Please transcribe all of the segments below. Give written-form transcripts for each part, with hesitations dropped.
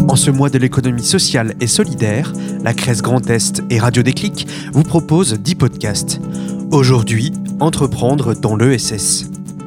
En ce mois de l'économie sociale et solidaire, la Crèce Grand Est et Radio Déclic vous proposent 10 podcasts. Aujourd'hui, entreprendre dans l'ESS.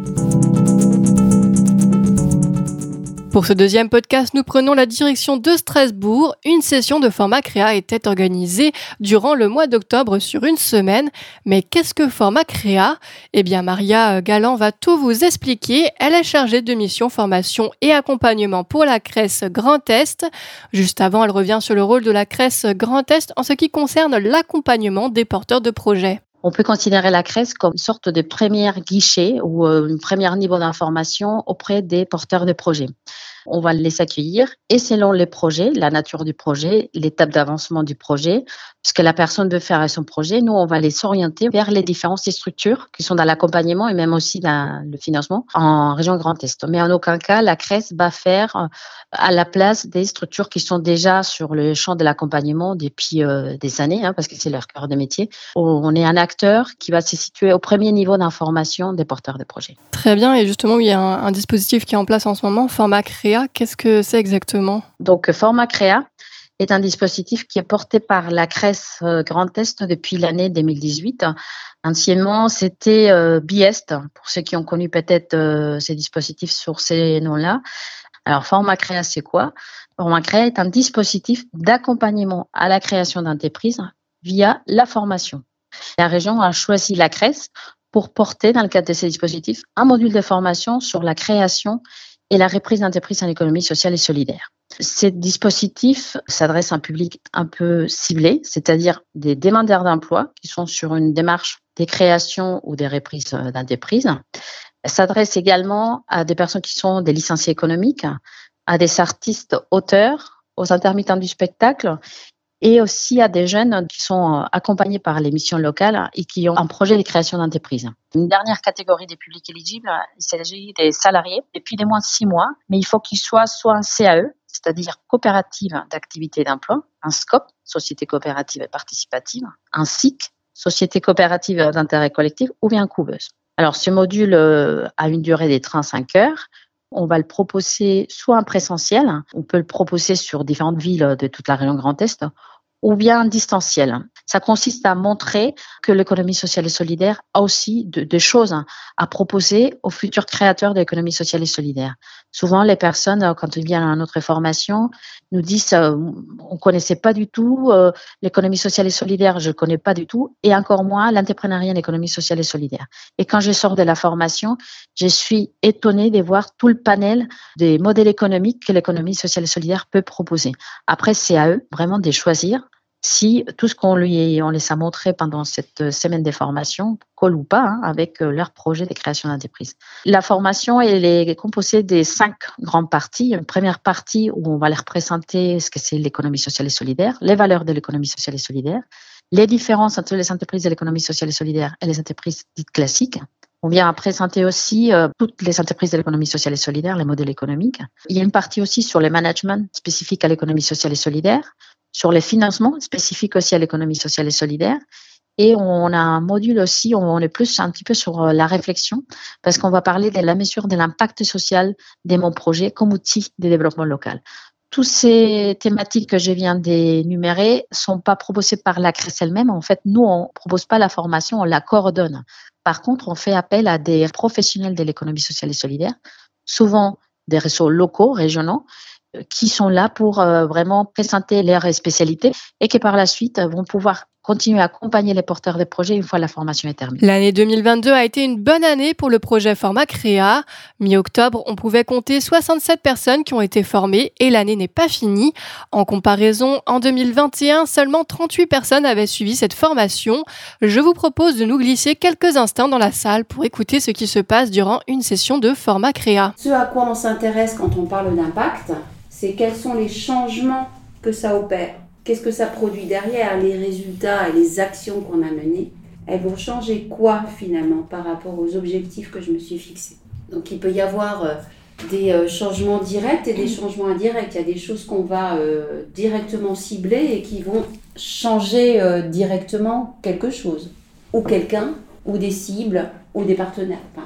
Pour ce deuxième podcast, nous prenons la direction de Strasbourg. Une session de format créa était organisée durant le mois d'octobre sur une semaine. Mais qu'est-ce que format créa ? Eh bien, Maria Galland va tout vous expliquer. Elle est chargée de mission formation et accompagnement pour la Crèce Grand Est. Juste avant, elle revient sur le rôle de la Crèce Grand Est en ce qui concerne l'accompagnement des porteurs de projets. On peut considérer la Crèce comme une sorte de premier guichet ou un premier niveau d'information auprès des porteurs de projets. On va les accueillir et selon les projets, la nature du projet, l'étape d'avancement du projet, ce que la personne veut faire à son projet, nous, on va les orienter vers les différentes structures qui sont dans l'accompagnement et même aussi dans le financement en région Grand Est. Mais en aucun cas, la Crèce va faire à la place des structures qui sont déjà sur le champ de l'accompagnement depuis des années, parce que c'est leur cœur de métier. On est un acteur qui va se situer au premier niveau d'information des porteurs de projets. Très bien, et justement, il y a un dispositif qui est en place en ce moment, Format Créa. Qu'est-ce que c'est exactement ? Donc, Format Créa est un dispositif qui est porté par la Crèce Grand Est depuis l'année 2018. Anciennement, c'était Biest, pour ceux qui ont connu peut-être ces dispositifs sur ces noms-là. Alors, Format Créa, c'est quoi ? Format Créa est un dispositif d'accompagnement à la création d'entreprises via la formation. La région a choisi la Crèce pour porter, dans le cadre de ces dispositifs, un module de formation sur la création et la reprise d'entreprises en économie sociale et solidaire. Ces dispositifs s'adressent à un public un peu ciblé, c'est-à-dire des demandeurs d'emploi qui sont sur une démarche de création ou de reprise d'entreprises. S'adressent également à des personnes qui sont des licenciés économiques, à des artistes auteurs, aux intermittents du spectacle et aussi à des jeunes qui sont accompagnés par les missions locales et qui ont un projet de création d'entreprise. Une dernière catégorie des publics éligibles, il s'agit des salariés depuis les moins de 6 mois, mais il faut qu'ils soient soit un CAE, c'est-à-dire coopérative d'activité et d'emploi, un SCOP, société coopérative et participative, un SIC, société coopérative d'intérêt collectif, ou bien couveuse. Alors, ce module a une durée de 35 heures. On va le proposer soit en présentiel, on peut le proposer sur différentes villes de toute la région Grand Est, ou bien en distanciel. Ça consiste à montrer que l'économie sociale et solidaire a aussi des choses à proposer aux futurs créateurs de l'économie sociale et solidaire. Souvent, les personnes, quand ils viennent à notre formation, nous disent on connaissait pas du tout l'économie sociale et solidaire, je connais pas du tout, et encore moins l'entrepreneuriat en économie sociale et solidaire. Et quand je sors de la formation, je suis étonnée de voir tout le panel des modèles économiques que l'économie sociale et solidaire peut proposer. Après, c'est à eux vraiment de choisir si tout ce on les a montré pendant cette semaine de formation colle ou pas avec leur projet de création d'entreprise. La formation, elle est composée de 5 grandes parties. Une première partie où on va leur présenter ce que c'est l'économie sociale et solidaire, les valeurs de l'économie sociale et solidaire, les différences entre les entreprises de l'économie sociale et solidaire et les entreprises dites classiques. On vient présenter aussi toutes les entreprises de l'économie sociale et solidaire, les modèles économiques. Il y a une partie aussi sur le management spécifique à l'économie sociale et solidaire, sur les financements spécifiques aussi à l'économie sociale et solidaire. Et on a un module aussi où on est plus un petit peu sur la réflexion parce qu'on va parler de la mesure de l'impact social de mon projet comme outil de développement local. Toutes ces thématiques que je viens d'énumérer sont pas proposées par la Crèce elle-même. En fait, nous, on propose pas la formation, on la coordonne. Par contre, on fait appel à des professionnels de l'économie sociale et solidaire, souvent des réseaux locaux, régionaux, qui sont là pour vraiment présenter leurs spécialités et qui par la suite vont pouvoir continuer à accompagner les porteurs de projets une fois la formation est terminée. L'année 2022 a été une bonne année pour le projet Format Créa. Mi-octobre, on pouvait compter 67 personnes qui ont été formées et l'année n'est pas finie. En comparaison, en 2021, seulement 38 personnes avaient suivi cette formation. Je vous propose de nous glisser quelques instants dans la salle pour écouter ce qui se passe durant une session de Format Créa. Ce à quoi on s'intéresse quand on parle d'impact, c'est quels sont les changements que ça opère. Qu'est-ce que ça produit derrière, les résultats et les actions qu'on a menées? Elles vont changer quoi finalement par rapport aux objectifs que je me suis fixés? Donc il peut y avoir des changements directs et des changements indirects. Il y a des choses qu'on va directement cibler et qui vont changer directement quelque chose, ou quelqu'un, ou des cibles, ou des partenaires. Enfin, voilà.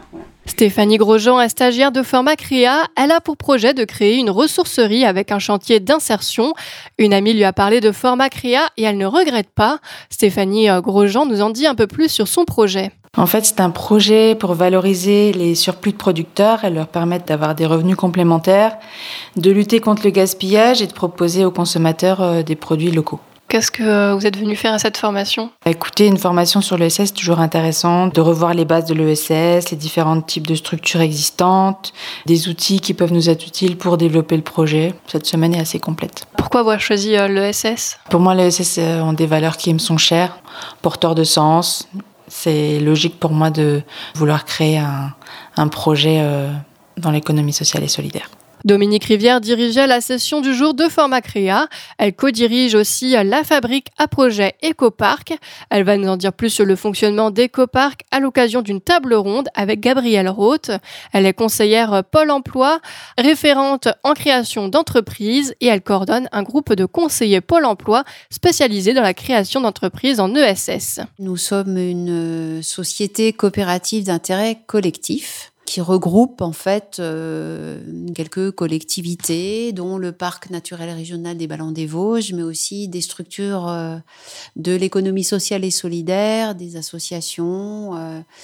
Stéphanie Grosjean est stagiaire de Format Créa. Elle a pour projet de créer une ressourcerie avec un chantier d'insertion. Une amie lui a parlé de Format Créa et elle ne regrette pas. Stéphanie Grosjean nous en dit un peu plus sur son projet. En fait, c'est un projet pour valoriser les surplus de producteurs et leur permettre d'avoir des revenus complémentaires, de lutter contre le gaspillage et de proposer aux consommateurs des produits locaux. Qu'est-ce que vous êtes venu faire à cette formation ? Écoutez, une formation sur l'ESS, c'est toujours intéressant de revoir les bases de l'ESS, les différents types de structures existantes, des outils qui peuvent nous être utiles pour développer le projet. Cette semaine est assez complète. Pourquoi avoir choisi l'ESS ? Pour moi, l'ESS ont des valeurs qui me sont chères, porteurs de sens. C'est logique pour moi de vouloir créer un projet dans l'économie sociale et solidaire. Dominique Rivière dirigeait la session du jour de Format Créa. Elle co-dirige aussi la fabrique à projet Écoparc. Elle va nous en dire plus sur le fonctionnement d'Écoparc à l'occasion d'une table ronde avec Gabrielle Roth. Elle est conseillère Pôle emploi, référente en création d'entreprises et elle coordonne un groupe de conseillers Pôle emploi spécialisés dans la création d'entreprises en ESS. Nous sommes une société coopérative d'intérêt collectif qui regroupe en fait quelques collectivités, dont le parc naturel régional des Ballons des Vosges, mais aussi des structures de l'économie sociale et solidaire, des associations.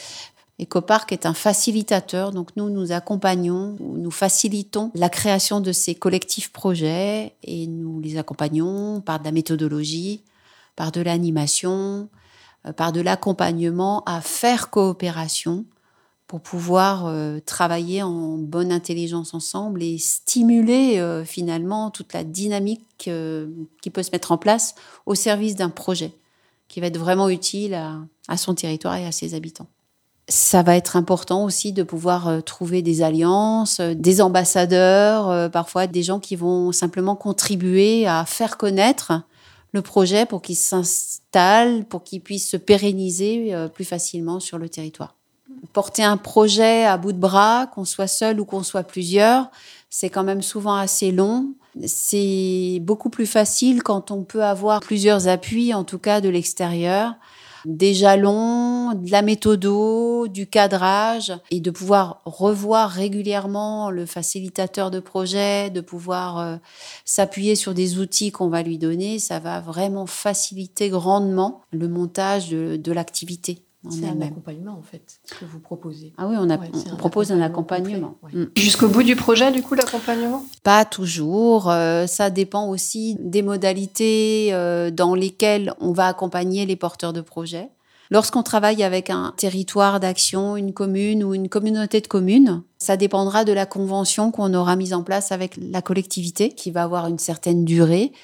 Écoparc est un facilitateur, donc nous accompagnons, nous facilitons la création de ces collectifs projets et nous les accompagnons par de la méthodologie, par de l'animation, par de l'accompagnement à faire coopération pour pouvoir travailler en bonne intelligence ensemble et stimuler finalement toute la dynamique qui peut se mettre en place au service d'un projet qui va être vraiment utile à son territoire et à ses habitants. Ça va être important aussi de pouvoir trouver des alliances, des ambassadeurs, parfois des gens qui vont simplement contribuer à faire connaître le projet pour qu'il s'installe, pour qu'il puisse se pérenniser plus facilement sur le territoire. Porter un projet à bout de bras, qu'on soit seul ou qu'on soit plusieurs, c'est quand même souvent assez long. C'est beaucoup plus facile quand on peut avoir plusieurs appuis, en tout cas de l'extérieur, des jalons, de la méthodo, du cadrage, et de pouvoir revoir régulièrement le facilitateur de projet, de pouvoir s'appuyer sur des outils qu'on va lui donner. Ça va vraiment faciliter grandement le montage de l'activité. C'est un accompagnement, en fait, ce que vous proposez. Ah oui, on propose un accompagnement. Ouais. Jusqu'au bout du projet, du coup, l'accompagnement ? Pas toujours. Ça dépend aussi des modalités dans lesquelles on va accompagner les porteurs de projets. Lorsqu'on travaille avec un territoire d'action, une commune ou une communauté de communes, ça dépendra de la convention qu'on aura mise en place avec la collectivité, qui va avoir une certaine durée.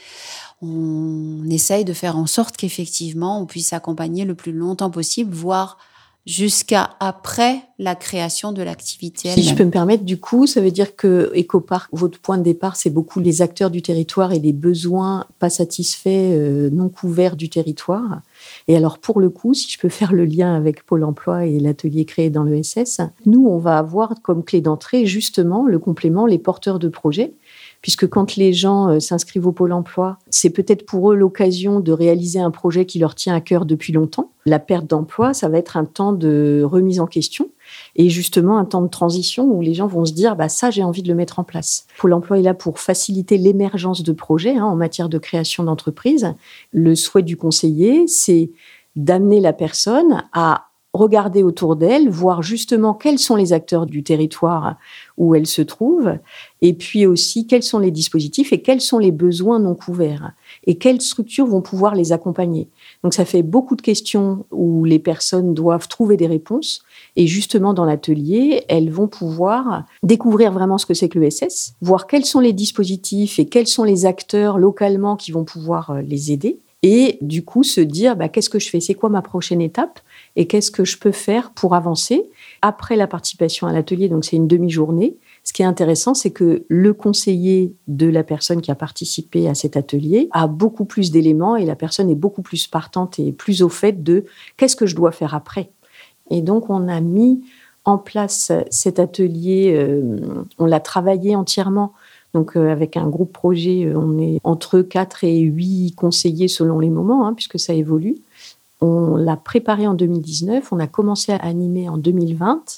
On essaye de faire en sorte qu'effectivement, on puisse accompagner le plus longtemps possible, voire jusqu'à après la création de l'activité elle-même. Si je peux me permettre, du coup, ça veut dire que Écoparc, votre point de départ, c'est beaucoup les acteurs du territoire et les besoins pas satisfaits, non couverts du territoire. Et alors, pour le coup, si je peux faire le lien avec Pôle emploi et l'atelier créé dans l'ESS, nous, on va avoir comme clé d'entrée, justement, le complément, les porteurs de projets. Puisque quand les gens s'inscrivent au Pôle emploi, c'est peut-être pour eux l'occasion de réaliser un projet qui leur tient à cœur depuis longtemps. La perte d'emploi, ça va être un temps de remise en question et justement un temps de transition où les gens vont se dire « ça, j'ai envie de le mettre en place ». Pôle emploi est là pour faciliter l'émergence de projets en matière de création d'entreprise. Le souhait du conseiller, c'est d'amener la personne à regarder autour d'elle, voir justement quels sont les acteurs du territoire où elle se trouve, et puis aussi quels sont les dispositifs et quels sont les besoins non couverts, et quelles structures vont pouvoir les accompagner. Donc ça fait beaucoup de questions où les personnes doivent trouver des réponses, et justement dans l'atelier, elles vont pouvoir découvrir vraiment ce que c'est que l'ESS, voir quels sont les dispositifs et quels sont les acteurs localement qui vont pouvoir les aider, et du coup se dire qu'est-ce que je fais, c'est quoi ma prochaine étape et qu'est-ce que je peux faire pour avancer. Après la participation à l'atelier, donc c'est une demi-journée, ce qui est intéressant, c'est que le conseiller de la personne qui a participé à cet atelier a beaucoup plus d'éléments et la personne est beaucoup plus partante et plus au fait de qu'est-ce que je dois faire après. Et donc on a mis en place cet atelier, on l'a travaillé entièrement. Donc, avec un groupe projet, on est entre 4 et 8 conseillers selon les moments, puisque ça évolue. On l'a préparé en 2019, on a commencé à animer en 2020.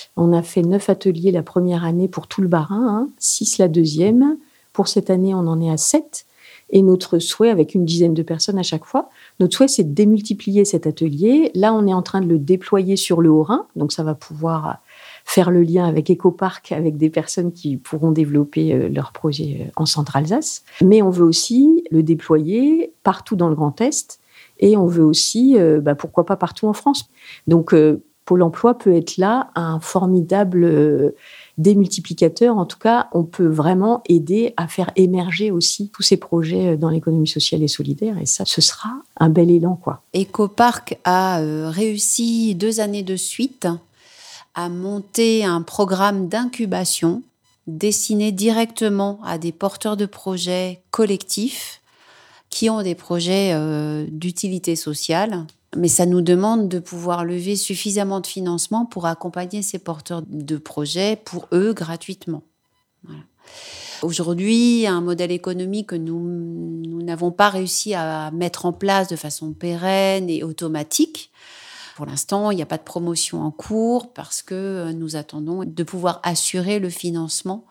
On a fait 9 ateliers la première année pour tout le Bas-Rhin, 6 la deuxième. Pour cette année, on en est à 7. Et notre souhait, avec une dizaine de personnes à chaque fois, notre souhait, c'est de démultiplier cet atelier. Là, on est en train de le déployer sur le Haut-Rhin. Donc, ça va pouvoir faire le lien avec Ecopark, avec des personnes qui pourront développer leur projet en Centre-Alsace. Mais on veut aussi le déployer partout dans le Grand Est. Et on veut aussi, pourquoi pas partout en France. Donc, Pôle emploi peut être là un formidable démultiplicateur. En tout cas, on peut vraiment aider à faire émerger aussi tous ces projets dans l'économie sociale et solidaire. Et ça, ce sera un bel élan, quoi. Ecopark a réussi 2 années de suite à monter un programme d'incubation destiné directement à des porteurs de projets collectifs qui ont des projets d'utilité sociale. Mais ça nous demande de pouvoir lever suffisamment de financement pour accompagner ces porteurs de projets, pour eux, gratuitement. Voilà. Aujourd'hui, un modèle économique que nous n'avons pas réussi à mettre en place de façon pérenne et automatique. Pour l'instant, il n'y a pas de promotion en cours parce que nous attendons de pouvoir assurer le financement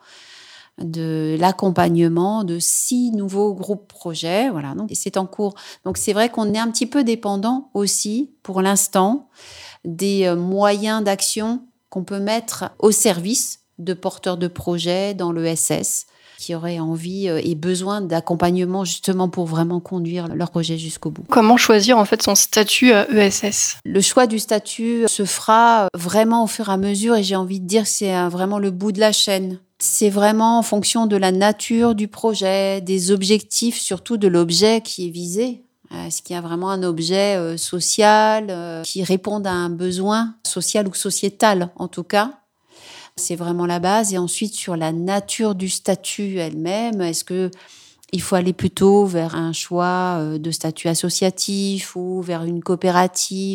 de l'accompagnement de 6 nouveaux groupes projets. Voilà, donc, et c'est en cours. Donc, c'est vrai qu'on est un petit peu dépendant aussi, pour l'instant, des moyens d'action qu'on peut mettre au service de porteurs de projets dans l'ESS qui auraient envie et besoin d'accompagnement justement pour vraiment conduire leur projet jusqu'au bout. Comment choisir en fait son statut ESS ? Le choix du statut se fera vraiment au fur et à mesure et j'ai envie de dire que c'est vraiment le bout de la chaîne. C'est vraiment en fonction de la nature du projet, des objectifs, surtout de l'objet qui est visé. Est-ce qu'il y a vraiment un objet social qui réponde à un besoin social ou sociétal en tout cas ? C'est vraiment la base. Et ensuite, sur la nature du statut elle-même, est-ce qu'il faut aller plutôt vers un choix de statut associatif ou vers une coopérative ?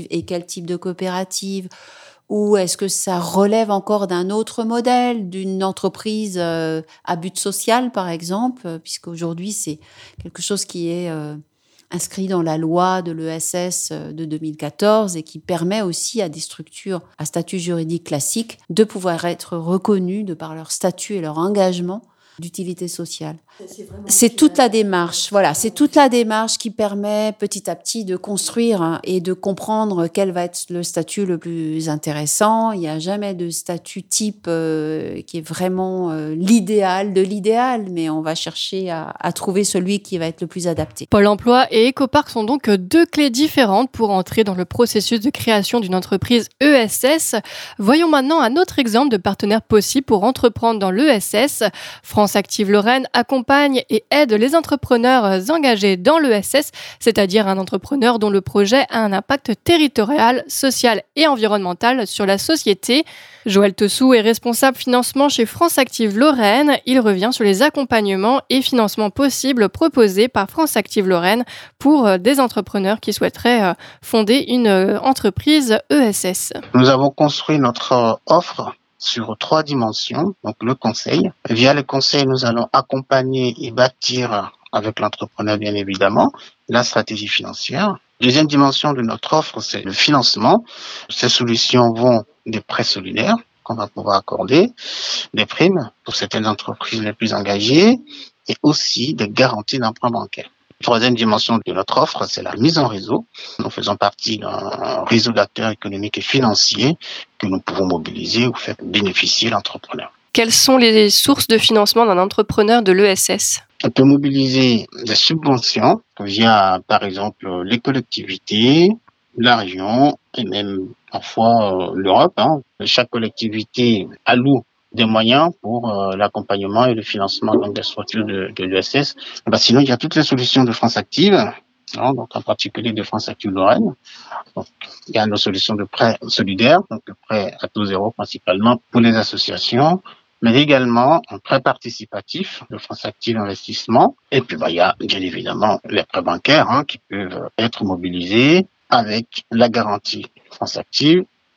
Et quel type de coopérative ? Ou est-ce que ça relève encore d'un autre modèle, d'une entreprise à but social, par exemple ? Puisqu'aujourd'hui, c'est quelque chose qui est inscrit dans la loi de l'ESS de 2014 et qui permet aussi à des structures à statut juridique classique de pouvoir être reconnues de par leur statut et leur engagement d'utilité sociale. C'est toute la démarche, voilà, c'est toute la démarche qui permet petit à petit de construire et de comprendre quel va être le statut le plus intéressant. Il n'y a jamais de statut type qui est vraiment l'idéal de l'idéal, mais on va chercher à trouver celui qui va être le plus adapté. Pôle emploi et Ecopark sont donc 2 clés différentes pour entrer dans le processus de création d'une entreprise ESS. Voyons maintenant un autre exemple de partenaire possible pour entreprendre dans l'ESS. France Active Lorraine accompagne et aide les entrepreneurs engagés dans l'ESS, c'est-à-dire un entrepreneur dont le projet a un impact territorial, social et environnemental sur la société. Joël Tessou est responsable financement chez France Active Lorraine. Il revient sur les accompagnements et financements possibles proposés par France Active Lorraine pour des entrepreneurs qui souhaiteraient fonder une entreprise ESS. Nous avons construit notre offre sur 3 dimensions, donc le conseil. Via le conseil, nous allons accompagner et bâtir avec l'entrepreneur, bien évidemment, la stratégie financière. Deuxième dimension de notre offre, c'est le financement. Ces solutions vont des prêts solidaires qu'on va pouvoir accorder, des primes pour certaines entreprises les plus engagées et aussi des garanties d'emprunt bancaire. Troisième dimension de notre offre, c'est la mise en réseau. Nous faisons partie d'un réseau d'acteurs économiques et financiers que nous pouvons mobiliser ou faire bénéficier l'entrepreneur. Quelles sont les sources de financement d'un entrepreneur de l'ESS ? On peut mobiliser des subventions via, par exemple, les collectivités, la région et même parfois l'Europe. Chaque collectivité alloue des moyens pour l'accompagnement et le financement donc, des structures de l'ESS. Sinon, il y a toutes les solutions de France Active, donc en particulier de France Active Lorraine. Donc, il y a nos solutions de prêts solidaires, donc le prêt à taux zéro principalement pour les associations, mais également un prêt participatif de France Active Investissement. Et puis, il y a bien évidemment les prêts bancaires qui peuvent être mobilisés avec la garantie France Active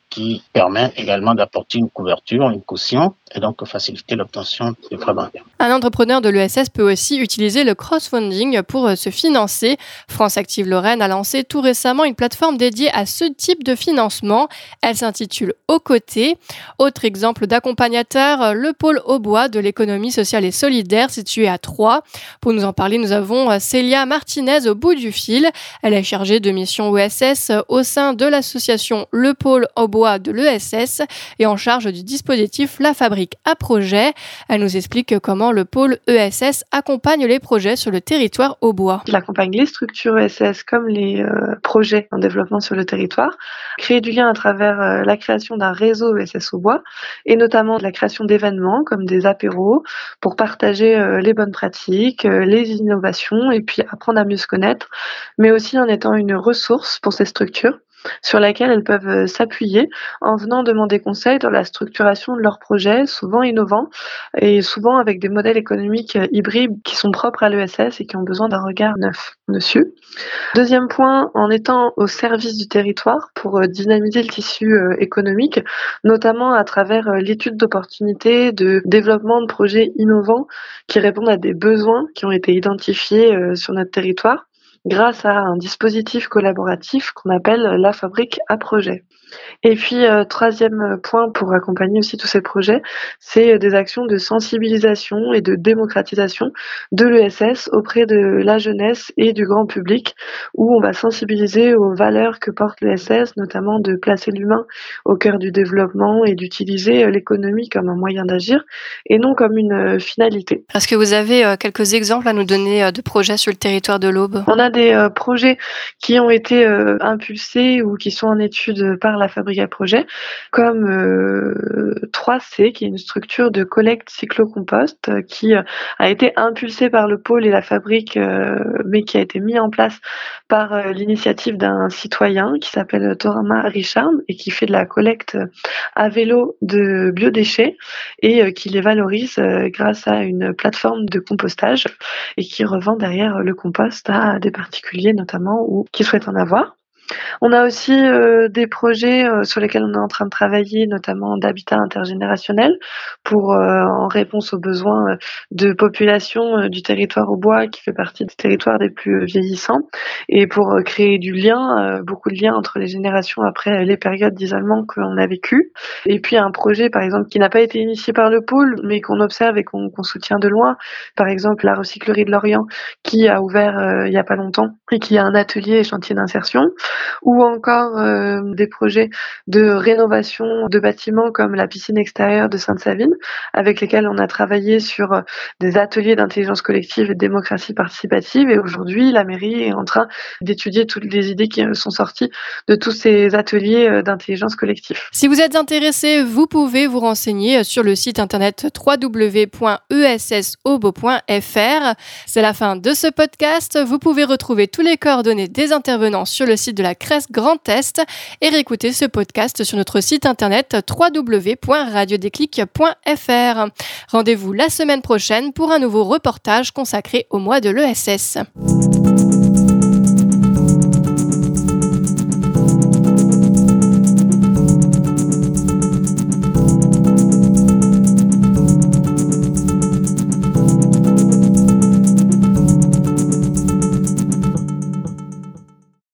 qui permet également d'apporter une couverture, une caution et donc faciliter l'obtention des prêts bancaires. Un entrepreneur de l'ESS peut aussi utiliser le crowdfunding pour se financer. France Active Lorraine a lancé tout récemment une plateforme dédiée à ce type de financement. Elle s'intitule Aux Côtés. Autre exemple d'accompagnateur, le pôle Aubois de l'économie sociale et solidaire situé à Troyes. Pour nous en parler, nous avons Célia Martinez au bout du fil. Elle est chargée de mission ESS au sein de l'association Le Pôle Aubois de l'ESS et en charge du dispositif La Fabrique à projet. Elle nous explique comment le pôle ESS accompagne les projets sur le territoire aubois. Il accompagne les structures ESS comme les projets en développement sur le territoire, créer du lien à travers la création d'un réseau ESS aubois et notamment de la création d'événements comme des apéros pour partager les bonnes pratiques, les innovations et puis apprendre à mieux se connaître, mais aussi en étant une ressource pour ces structures sur laquelle elles peuvent s'appuyer en venant demander conseil dans la structuration de leurs projets, souvent innovants et souvent avec des modèles économiques hybrides qui sont propres à l'ESS et qui ont besoin d'un regard neuf dessus. Deuxième point, en étant au service du territoire pour dynamiser le tissu économique, notamment à travers l'étude d'opportunités, de développement de projets innovants qui répondent à des besoins qui ont été identifiés sur notre territoire, grâce à un dispositif collaboratif qu'on appelle La Fabrique à projet. Et puis, troisième point pour accompagner aussi tous ces projets, c'est des actions de sensibilisation et de démocratisation de l'ESS auprès de la jeunesse et du grand public, où on va sensibiliser aux valeurs que porte l'ESS, notamment de placer l'humain au cœur du développement et d'utiliser l'économie comme un moyen d'agir et non comme une finalité. Est-ce que vous avez quelques exemples à nous donner de projets sur le territoire de l'Aube ? On a des projets qui ont été impulsés ou qui sont en étude par La Fabrique à projet, comme 3C, qui est une structure de collecte cyclo-compost qui a été impulsée par le pôle et La Fabrique, mais qui a été mis en place par l'initiative d'un citoyen qui s'appelle Thomas Richard et qui fait de la collecte à vélo de biodéchets et qui les valorise grâce à une plateforme de compostage et qui revend derrière le compost à des particuliers notamment ou qui souhaitent en avoir. On a aussi des projets sur lesquels on est en train de travailler, notamment d'habitat intergénérationnel, pour en réponse aux besoins de population du territoire aubois, qui fait partie des territoires des plus vieillissants, et pour créer du lien, beaucoup de liens entre les générations après les périodes d'isolement qu'on a vécues. Et puis un projet, par exemple, qui n'a pas été initié par le pôle, mais qu'on observe et qu'on soutient de loin, par exemple la recyclerie de Lorient, qui a ouvert il n'y a pas longtemps et qui a un atelier et chantier d'insertion, ou encore des projets de rénovation de bâtiments comme la piscine extérieure de Sainte-Savine, avec lesquels on a travaillé sur des ateliers d'intelligence collective et de démocratie participative. Et aujourd'hui, la mairie est en train d'étudier toutes les idées qui sont sorties de tous ces ateliers d'intelligence collective. Si vous êtes intéressé, vous pouvez vous renseigner sur le site internet www.essaubo.fr. C'est la fin de ce podcast. Vous pouvez retrouver tous les coordonnées des intervenants sur le site de la CRES Grand Est et réécouter ce podcast sur notre site internet www.radiodéclic.fr. Rendez-vous la semaine prochaine pour un nouveau reportage consacré au mois de l'ESS.